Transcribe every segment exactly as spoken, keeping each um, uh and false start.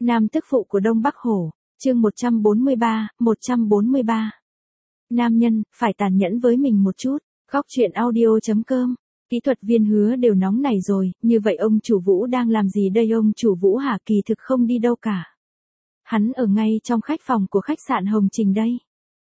Nam tức phụ của Đông Bắc Hổ, chương một trăm bốn mươi ba, một trăm bốn mươi ba. Nam nhân, phải tàn nhẫn với mình một chút. Góc truyện audio.com. Kỹ thuật viên Hứa đều nóng nảy rồi, như vậy ông chủ Vũ đang làm gì đây? Ông chủ Vũ hả? Kỳ thực không đi đâu cả. Hắn ở ngay trong khách phòng của khách sạn Hồng Trình đây.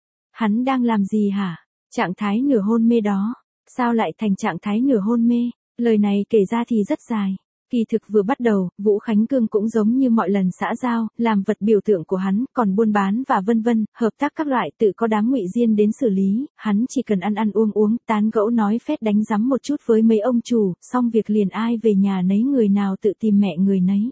Hắn đang làm gì hả? Trạng thái nửa hôn mê đó. Sao lại thành trạng thái nửa hôn mê? Lời này kể ra thì rất dài. Kỳ thực vừa bắt đầu, Vũ Khánh Cương cũng giống như mọi lần xã giao, làm vật biểu tượng của hắn, còn buôn bán và vân vân, hợp tác các loại tự có đám ngụy diên đến xử lý, hắn chỉ cần ăn ăn uống uống, tán gẫu nói phét đánh giấm một chút với mấy ông chủ, xong việc liền ai về nhà nấy, người nào tự tìm mẹ người nấy.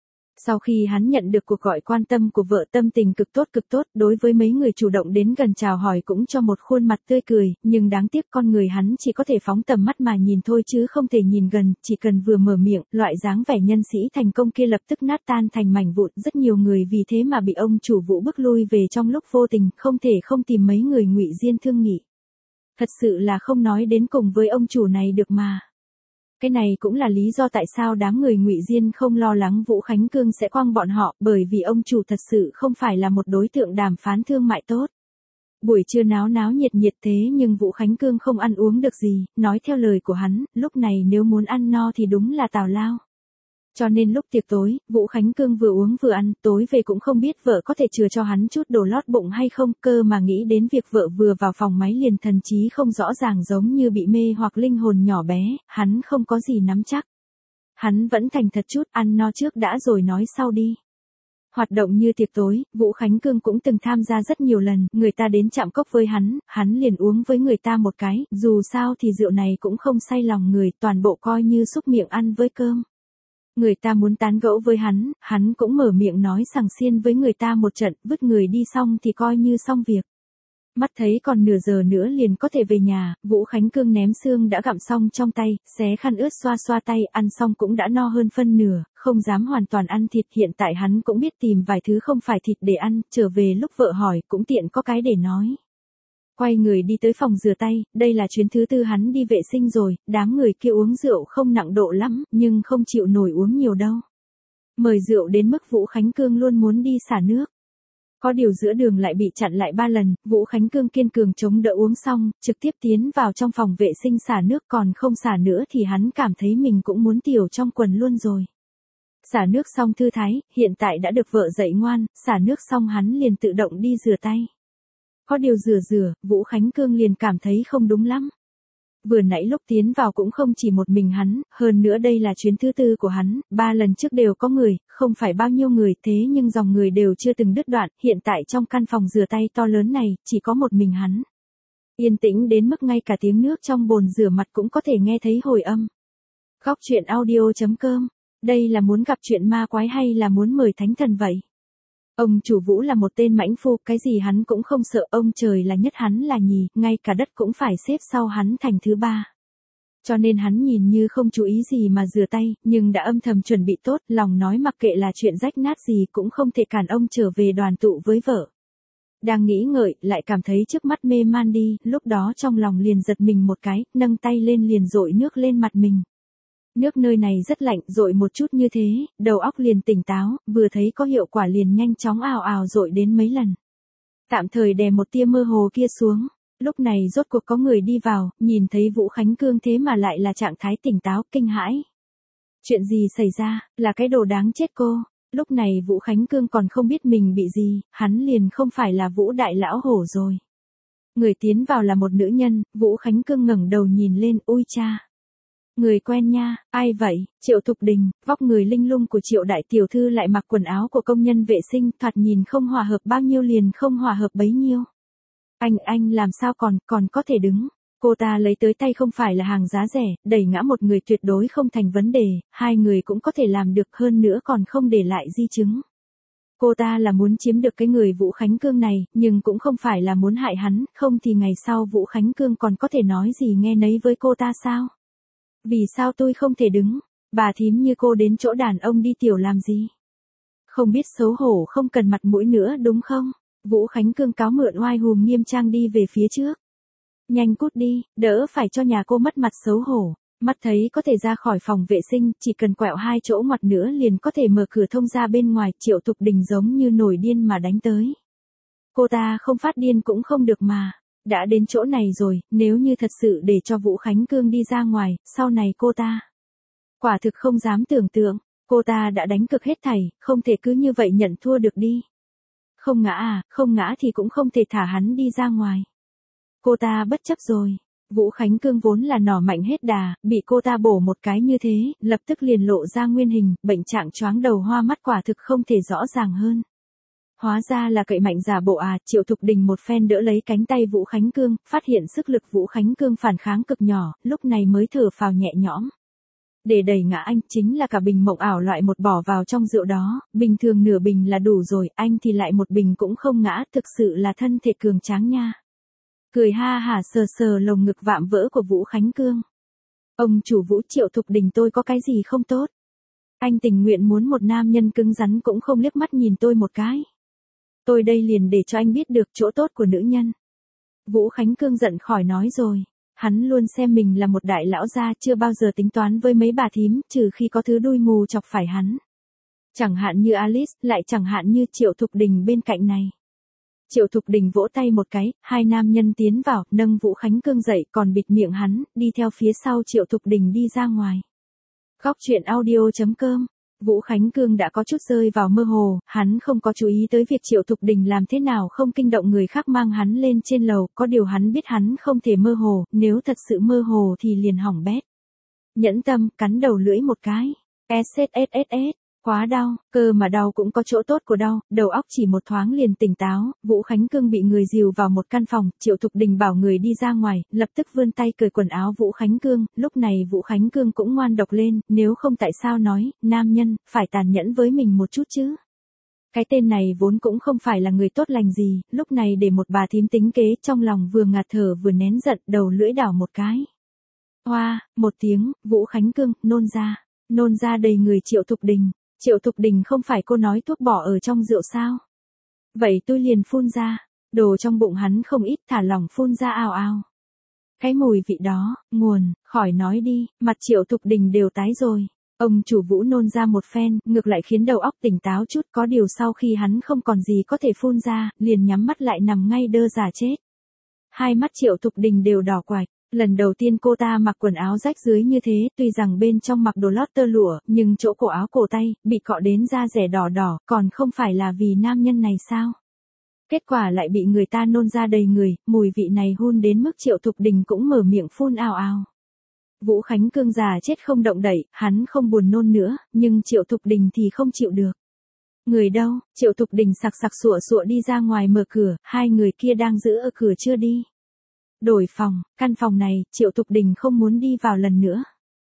Sau khi hắn nhận được cuộc gọi quan tâm của vợ, tâm tình cực tốt cực tốt, đối với mấy người chủ động đến gần chào hỏi cũng cho một khuôn mặt tươi cười, nhưng đáng tiếc con người hắn chỉ có thể phóng tầm mắt mà nhìn thôi chứ không thể nhìn gần, chỉ cần vừa mở miệng, loại dáng vẻ nhân sĩ thành công kia lập tức nát tan thành mảnh vụn, rất nhiều người vì thế mà bị ông chủ Vũ bức lui về trong lúc vô tình, không thể không tìm mấy người ngụy diên thương nghị. Thật sự là không nói đến cùng với ông chủ này được mà. Cái này cũng là lý do tại sao đám người ngụy diên không lo lắng Vũ Khánh Cương sẽ quăng bọn họ, bởi vì ông chủ thật sự không phải là một đối tượng đàm phán thương mại tốt. Buổi trưa náo náo nhiệt nhiệt thế nhưng Vũ Khánh Cương không ăn uống được gì, nói theo lời của hắn, lúc này nếu muốn ăn no thì đúng là tào lao. Cho nên lúc tiệc tối, Vũ Khánh Cương vừa uống vừa ăn, tối về cũng không biết vợ có thể chừa cho hắn chút đồ lót bụng hay không, cơ mà nghĩ đến việc vợ vừa vào phòng máy liền thần trí không rõ ràng giống như bị mê hoặc linh hồn nhỏ bé, hắn không có gì nắm chắc. Hắn vẫn thành thật chút, ăn no trước đã rồi nói sau đi. Hoạt động như tiệc tối, Vũ Khánh Cương cũng từng tham gia rất nhiều lần, người ta đến chạm cốc với hắn, hắn liền uống với người ta một cái, dù sao thì rượu này cũng không say lòng người, toàn bộ coi như xúc miệng ăn với cơm. Người ta muốn tán gẫu với hắn, hắn cũng mở miệng nói sằng xiên với người ta một trận, vứt người đi xong thì coi như xong việc. Mắt thấy còn nửa giờ nữa liền có thể về nhà, Vũ Khánh Cương ném xương đã gặm xong trong tay, xé khăn ướt xoa xoa tay, ăn xong cũng đã no hơn phân nửa, không dám hoàn toàn ăn thịt, hiện tại hắn cũng biết tìm vài thứ không phải thịt để ăn, trở về lúc vợ hỏi cũng tiện có cái để nói. Quay người đi tới phòng rửa tay, đây là chuyến thứ tư hắn đi vệ sinh rồi, đám người kia uống rượu không nặng độ lắm, nhưng không chịu nổi uống nhiều đâu. Mời rượu đến mức Vũ Khánh Cương luôn muốn đi xả nước. Có điều giữa đường lại bị chặn lại ba lần, Vũ Khánh Cương kiên cường chống đỡ uống xong, trực tiếp tiến vào trong phòng vệ sinh xả nước, còn không xả nữa thì hắn cảm thấy mình cũng muốn tiểu trong quần luôn rồi. Xả nước xong thư thái, hiện tại đã được vợ dạy ngoan, xả nước xong hắn liền tự động đi rửa tay. Có điều rửa rửa, Vũ Khánh Cương liền cảm thấy không đúng lắm. Vừa nãy lúc tiến vào cũng không chỉ một mình hắn, hơn nữa đây là chuyến thứ tư của hắn, ba lần trước đều có người, không phải bao nhiêu người, thế nhưng dòng người đều chưa từng đứt đoạn, hiện tại trong căn phòng rửa tay to lớn này, chỉ có một mình hắn. Yên tĩnh đến mức ngay cả tiếng nước trong bồn rửa mặt cũng có thể nghe thấy hồi âm. Góc truyện audio.com. Đây là muốn gặp chuyện ma quái hay là muốn mời thánh thần vậy? Ông chủ Vũ là một tên mãnh phu, cái gì hắn cũng không sợ, ông trời là nhất hắn là nhì, ngay cả đất cũng phải xếp sau hắn thành thứ ba. Cho nên hắn nhìn như không chú ý gì mà rửa tay, nhưng đã âm thầm chuẩn bị tốt, lòng nói mặc kệ là chuyện rách nát gì cũng không thể cản ông trở về đoàn tụ với vợ. Đang nghĩ ngợi, lại cảm thấy trước mắt mê man đi, lúc đó trong lòng liền giật mình một cái, nâng tay lên liền dội nước lên mặt mình. Nước nơi này rất lạnh, dội một chút như thế, đầu óc liền tỉnh táo, vừa thấy có hiệu quả liền nhanh chóng ào ào dội đến mấy lần. Tạm thời đè một tia mơ hồ kia xuống, lúc này rốt cuộc có người đi vào, nhìn thấy Vũ Khánh Cương thế mà lại là trạng thái tỉnh táo, kinh hãi. Chuyện gì xảy ra, là cái đồ đáng chết cô, lúc này Vũ Khánh Cương còn không biết mình bị gì, hắn liền không phải là Vũ Đại Lão Hổ rồi. Người tiến vào là một nữ nhân, Vũ Khánh Cương ngẩng đầu nhìn lên, ôi cha. Người quen nha, ai vậy? Triệu Thục Đình, vóc người linh lung của Triệu đại tiểu thư lại mặc quần áo của công nhân vệ sinh, thoạt nhìn không hòa hợp bao nhiêu liền không hòa hợp bấy nhiêu. Anh, anh làm sao còn, còn có thể đứng? Cô ta lấy tới tay không phải là hàng giá rẻ, đẩy ngã một người tuyệt đối không thành vấn đề, hai người cũng có thể làm được, hơn nữa còn không để lại di chứng. Cô ta là muốn chiếm được cái người Vũ Khánh Cương này, nhưng cũng không phải là muốn hại hắn, không thì ngày sau Vũ Khánh Cương còn có thể nói gì nghe nấy với cô ta sao? Vì sao tôi không thể đứng? Bà thím như cô đến chỗ đàn ông đi tiểu làm gì? Không biết xấu hổ, không cần mặt mũi nữa đúng không? Vũ Khánh Cương cáo mượn oai hùm nghiêm trang đi về phía trước. Nhanh cút đi, đỡ phải cho nhà cô mất mặt xấu hổ. Mắt thấy có thể ra khỏi phòng vệ sinh, chỉ cần quẹo hai chỗ ngoặt nữa liền có thể mở cửa thông ra bên ngoài, Triệu Thục Đình giống như nổi điên mà đánh tới. Cô ta không phát điên cũng không được mà. Đã đến chỗ này rồi, nếu như thật sự để cho Vũ Khánh Cương đi ra ngoài, sau này cô ta. Quả thực không dám tưởng tượng, cô ta đã đánh cực hết thảy, không thể cứ như vậy nhận thua được đi. Không ngã à, không ngã thì cũng không thể thả hắn đi ra ngoài. Cô ta bất chấp rồi. Vũ Khánh Cương vốn là nỏ mạnh hết đà, bị cô ta bổ một cái như thế, lập tức liền lộ ra nguyên hình, bệnh trạng choáng đầu hoa mắt quả thực không thể rõ ràng hơn. Hóa ra là cậy mạnh giả bộ à, Triệu Thục Đình một phen đỡ lấy cánh tay Vũ Khánh Cương, phát hiện sức lực Vũ Khánh Cương phản kháng cực nhỏ, lúc này mới thở phào nhẹ nhõm. Để đẩy ngã anh chính là cả bình mộng ảo loại một bỏ vào trong rượu đó, bình thường nửa bình là đủ rồi, anh thì lại một bình cũng không ngã, thực sự là thân thể cường tráng nha. Cười ha hả sờ sờ lồng ngực vạm vỡ của Vũ Khánh Cương. Ông chủ Vũ, Triệu Thục Đình tôi có cái gì không tốt? Anh tình nguyện muốn một nam nhân cứng rắn cũng không liếc mắt nhìn tôi một cái. Tôi đây liền để cho anh biết được chỗ tốt của nữ nhân. Vũ Khánh Cương giận khỏi nói rồi. Hắn luôn xem mình là một đại lão gia, chưa bao giờ tính toán với mấy bà thím, trừ khi có thứ đuôi mù chọc phải hắn. Chẳng hạn như Alice, lại chẳng hạn như Triệu Thục Đình bên cạnh này. Triệu Thục Đình vỗ tay một cái, hai nam nhân tiến vào, nâng Vũ Khánh Cương dậy, còn bịt miệng hắn, đi theo phía sau Triệu Thục Đình đi ra ngoài. Góc truyện audio chấm com. Vũ Khánh Cương đã có chút rơi vào mơ hồ, hắn không có chú ý tới việc Triệu Thục Đình làm thế nào không kinh động người khác mang hắn lên trên lầu, có điều hắn biết hắn không thể mơ hồ, nếu thật sự mơ hồ thì liền hỏng bét. Nhẫn tâm, cắn đầu lưỡi một cái. ét ét ét ét ét, quá đau, cơ mà đau cũng có chỗ tốt của đau, đầu óc chỉ một thoáng liền tỉnh táo, Vũ Khánh Cương bị người dìu vào một căn phòng, Triệu Thục Đình bảo người đi ra ngoài, lập tức vươn tay cởi quần áo Vũ Khánh Cương, lúc này Vũ Khánh Cương cũng ngoan độc lên, nếu không tại sao nói, nam nhân, phải tàn nhẫn với mình một chút chứ. Cái tên này vốn cũng không phải là người tốt lành gì, lúc này để một bà thím tính kế, trong lòng vừa ngạt thở vừa nén giận, đầu lưỡi đảo một cái. Hoa, một tiếng, Vũ Khánh Cương, nôn ra, nôn ra đầy người Triệu Thục Đình. Triệu Thục Đình không phải cô nói thuốc bỏ ở trong rượu sao? Vậy tôi liền phun ra, đồ trong bụng hắn không ít, thả lỏng phun ra ào ào. Cái mùi vị đó, nguồn, khỏi nói đi, mặt Triệu Thục Đình đều tái rồi. Ông chủ Vũ nôn ra một phen, ngược lại khiến đầu óc tỉnh táo chút, có điều sau khi hắn không còn gì có thể phun ra, liền nhắm mắt lại nằm ngay đơ giả chết. Hai mắt Triệu Thục Đình đều đỏ quạch. Lần đầu tiên cô ta mặc quần áo rách dưới như thế, tuy rằng bên trong mặc đồ lót tơ lụa, nhưng chỗ cổ áo cổ tay, bị cọ đến da rẻ đỏ đỏ, còn không phải là vì nam nhân này sao? Kết quả lại bị người ta nôn ra đầy người, mùi vị này hun đến mức Triệu Thục Đình cũng mở miệng phun ào ào. Vũ Khánh Cương già chết không động đậy, hắn không buồn nôn nữa, nhưng Triệu Thục Đình thì không chịu được. Người đâu? Triệu Thục Đình sặc sặc sụa sụa đi ra ngoài mở cửa, hai người kia đang giữ ở cửa chưa đi. Đổi phòng, căn phòng này, Triệu Thục Đình không muốn đi vào lần nữa.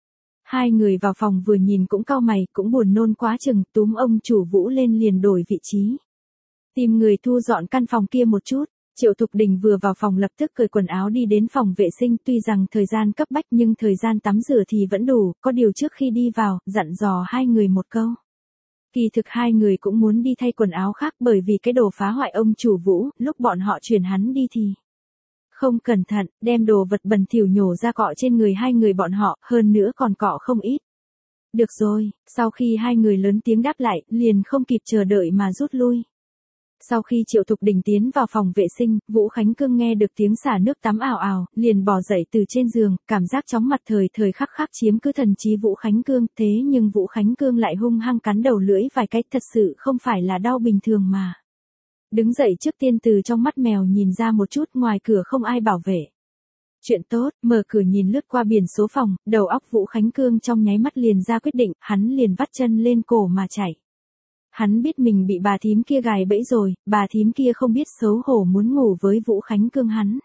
Hai người vào phòng vừa nhìn cũng cau mày, cũng buồn nôn quá chừng, túm ông chủ Vũ lên liền đổi vị trí. Tìm người thu dọn căn phòng kia một chút, Triệu Thục Đình vừa vào phòng lập tức cởi quần áo đi đến phòng vệ sinh, tuy rằng thời gian cấp bách nhưng thời gian tắm rửa thì vẫn đủ, có điều trước khi đi vào, dặn dò hai người một câu. Kỳ thực hai người cũng muốn đi thay quần áo khác bởi vì cái đồ phá hoại ông chủ Vũ, lúc bọn họ chuyển hắn đi thì không cẩn thận, đem đồ vật bẩn thỉu nhổ ra cọ trên người hai người bọn họ, hơn nữa còn cọ không ít. Được rồi, sau khi hai người lớn tiếng đáp lại, liền không kịp chờ đợi mà rút lui. Sau khi Triệu Thục Đình tiến vào phòng vệ sinh, Vũ Khánh Cương nghe được tiếng xả nước tắm ào ào, liền bò dậy từ trên giường, cảm giác chóng mặt thời thời khắc khắc chiếm cứ thần trí Vũ Khánh Cương, thế nhưng Vũ Khánh Cương lại hung hăng cắn đầu lưỡi vài cái, thật sự không phải là đau bình thường mà. Đứng dậy trước tiên từ trong mắt mèo nhìn ra một chút, ngoài cửa không ai bảo vệ. Chuyện tốt, mở cửa nhìn lướt qua biển số phòng, đầu óc Vũ Khánh Cương trong nháy mắt liền ra quyết định, hắn liền vắt chân lên cổ mà chạy. Hắn biết mình bị bà thím kia gài bẫy rồi, bà thím kia không biết xấu hổ muốn ngủ với Vũ Khánh Cương hắn.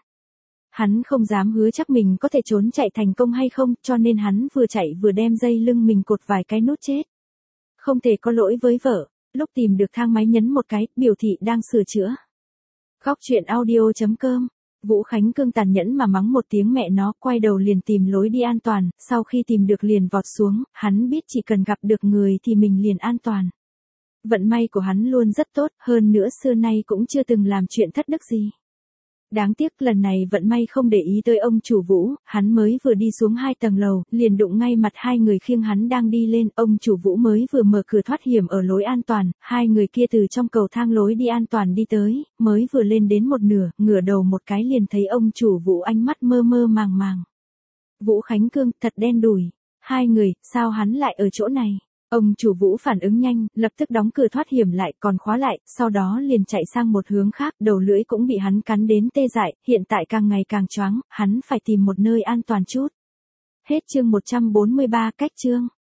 Hắn không dám hứa chắc mình có thể trốn chạy thành công hay không, cho nên hắn vừa chạy vừa đem dây lưng mình cột vài cái nút chết. Không thể có lỗi với vợ. Lúc tìm được thang máy nhấn một cái, biểu thị đang sửa chữa. Góc truyện audio chấm com. Vũ Khánh Cương tàn nhẫn mà mắng một tiếng mẹ nó, quay đầu liền tìm lối đi an toàn, sau khi tìm được liền vọt xuống, hắn biết chỉ cần gặp được người thì mình liền an toàn. Vận may của hắn luôn rất tốt, hơn nữa xưa nay cũng chưa từng làm chuyện thất đức gì. Đáng tiếc lần này vận may không để ý tới ông chủ Vũ, hắn mới vừa đi xuống hai tầng lầu, liền đụng ngay mặt hai người khiêng hắn đang đi lên, ông chủ Vũ mới vừa mở cửa thoát hiểm ở lối an toàn, hai người kia từ trong cầu thang lối đi an toàn đi tới, mới vừa lên đến một nửa, ngửa đầu một cái liền thấy ông chủ Vũ ánh mắt mơ mơ màng màng. Vũ Khánh Cương, thật đen đủi. Hai người, sao hắn lại ở chỗ này? Ông chủ Vũ phản ứng nhanh, lập tức đóng cửa thoát hiểm lại, còn khóa lại, sau đó liền chạy sang một hướng khác, đầu lưỡi cũng bị hắn cắn đến tê dại, hiện tại càng ngày càng choáng, hắn phải tìm một nơi an toàn chút. Hết chương một trăm bốn mươi ba, cách chương.